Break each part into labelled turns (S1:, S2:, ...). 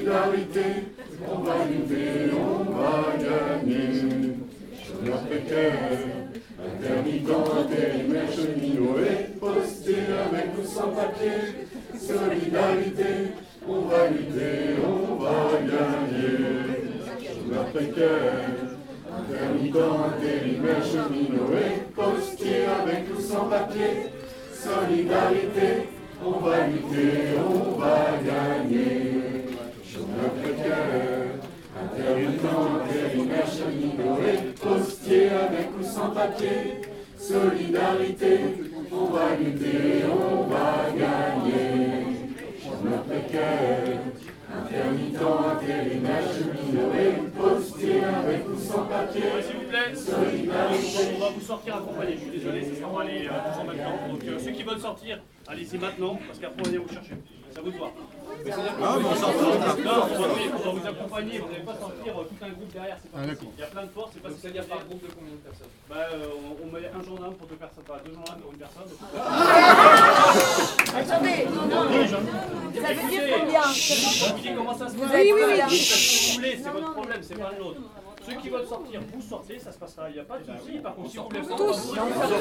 S1: solidarité, on va lutter, on va gagner. Chômeurs précaires, intermittents, intérimaires, cheminots et postés avec ou sans papier. Solidarité, on va lutter, on va gagner. Chômeurs précaires, intermittents, intérimaires, cheminots et postés avec ou sans papier. Solidarité, on va lutter, on va gagner. Chômeurs précaires, intermittents, intérimaires, cheminots et postiers avec ou sans papier. Solidarité, on va lutter, on va gagner. Chômeurs précaires, intermittents, intérimaires, cheminots et postiers avec ou sans papier.
S2: S'il vous plaît,
S1: Solidarité.
S2: on va vous sortir accompagné. Je suis désolé, ça sera pas aller tous en même temps. Donc ceux qui veulent sortir, allez-y maintenant, parce qu'après on va venir vous chercher. C'est à vous de voir. Non, on va vous accompagner, vous n'allez pas sortir tout un groupe derrière. C'est pas possible. Il y a plein de forces, c'est pas ce qu'il y a par groupe de combien de personnes? On met un gendarme pour deux personnes, pas deux gendarmes pour une personne.
S3: Attendez, ça veut dire combien?
S2: Je vous dis comment ça se passe.
S3: Oui.
S2: Si vous voulez, c'est votre problème, c'est pas le nôtre. Ceux qui veulent sortir, vous sortez, ça se passera, il n'y a pas de souci. Par contre, si vous voulez tous,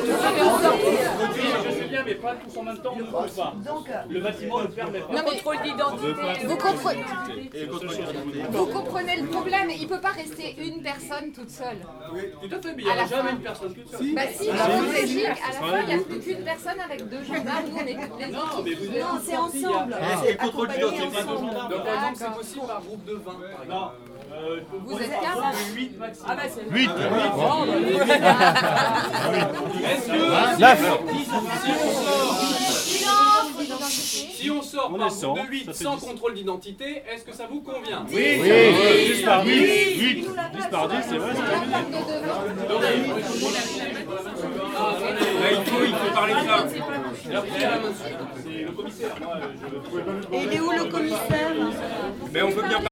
S2: je sais bien, mais pas tous en même temps, on ne peut pas. Le bâtiment ne permet pas.
S4: Non, contrôle d'identité. Vous comprenez le problème, il ne peut pas rester une personne toute seule.
S2: Tout à fait, mais il n'y aura jamais une personne toute seule.
S4: Bah si, dans votre logique, à la fin, il n'y a plus qu'une personne avec deux gendarmes, nous on est toutes les
S2: Non,
S4: autres.
S2: mais vous êtes
S3: c'est ensemble.
S2: c'est contrôle d'identité, pas de
S3: ensemble.
S2: gendarmes.
S5: Donc par exemple, c'est possible par groupe de 20 par exemple.
S2: Non.
S4: Vous êtes 4
S2: 8 maximum.
S4: Ah bah c'est
S6: 8.
S5: Est-ce que
S6: 9.
S5: si on sort
S6: On
S5: par
S6: est 100,
S5: groupe de 8
S6: ça fait
S5: sans
S6: 10.
S5: contrôle d'identité, est-ce que ça vous convient?
S6: Oui. 10 par 10. 8. 10 par 10, c'est vrai, c'est terminé.
S5: Là, il faut parler de ça.
S2: C'est le commissaire. Moi, je...
S3: Et il est où le commissaire?
S5: Mais on peut bien